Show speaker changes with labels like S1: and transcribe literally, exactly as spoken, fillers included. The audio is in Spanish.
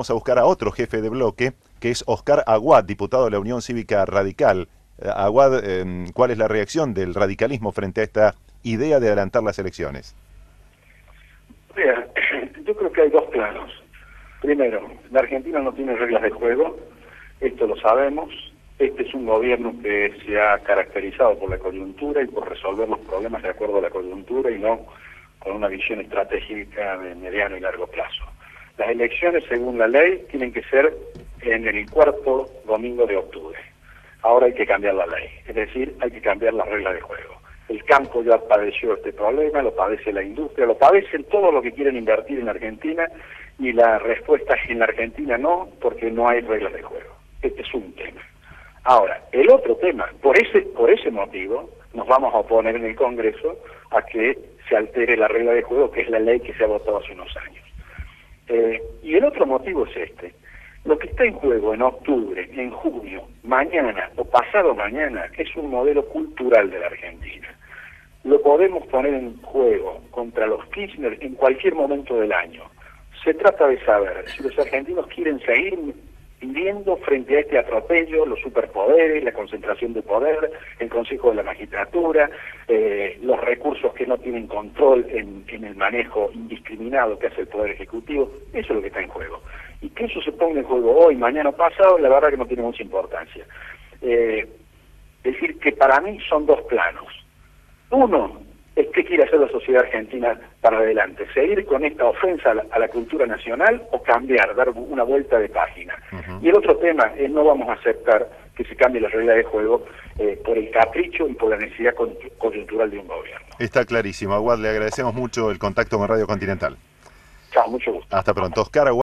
S1: Vamos a buscar a otro jefe de bloque, que es Oscar Aguad, diputado de la Unión Cívica Radical. Eh, Aguad, eh, ¿cuál es la reacción del radicalismo frente a esta idea de adelantar las elecciones?
S2: Mira, yo creo que hay dos planos. Primero, la Argentina no tiene reglas de juego, esto lo sabemos. Este es un gobierno que se ha caracterizado por la coyuntura y por resolver los problemas de acuerdo a la coyuntura y no con una visión estratégica de mediano y largo plazo. Las elecciones, según la ley, tienen que ser en el cuarto domingo de octubre. Ahora hay que cambiar la ley, es decir, hay que cambiar las reglas de juego. El campo ya padeció este problema, lo padece la industria, lo padecen todos los que quieren invertir en Argentina, y la respuesta es que en la Argentina no, porque no hay reglas de juego. Este es un tema. Ahora, el otro tema, por ese, por ese motivo, nos vamos a oponer en el Congreso a que se altere la regla de juego, que es la ley que se ha votado hace unos años. Eh, y el otro motivo es este. Lo que está en juego en octubre, en junio, mañana o pasado mañana, es un modelo cultural de la Argentina. Lo podemos poner en juego contra los Kirchner en cualquier momento del año. Se trata de saber si los argentinos quieren seguir viviendo frente a este atropello, los superpoderes, la concentración de poder, el Consejo de la Magistratura, eh, los recursos que no tienen control en, en el manejo indiscriminado que hace el Poder Ejecutivo. Eso es lo que está en juego. Y que eso se ponga en juego hoy, mañana o pasado, la verdad que no tiene mucha importancia. Eh, es decir, que para mí son dos planos. Uno es qué quiere hacer la sociedad argentina para adelante, seguir con esta ofensa a la, a la cultura nacional o cambiar, dar una vuelta de página. Uh-huh. Y el otro tema es no vamos a aceptar que se cambie la regla de juego eh, por el capricho y por la necesidad coyuntural de un gobierno.
S1: Está clarísimo, Aguad, le agradecemos mucho el contacto con Radio Continental.
S2: Chao, mucho gusto.
S1: Hasta pronto. Oscar Aguad.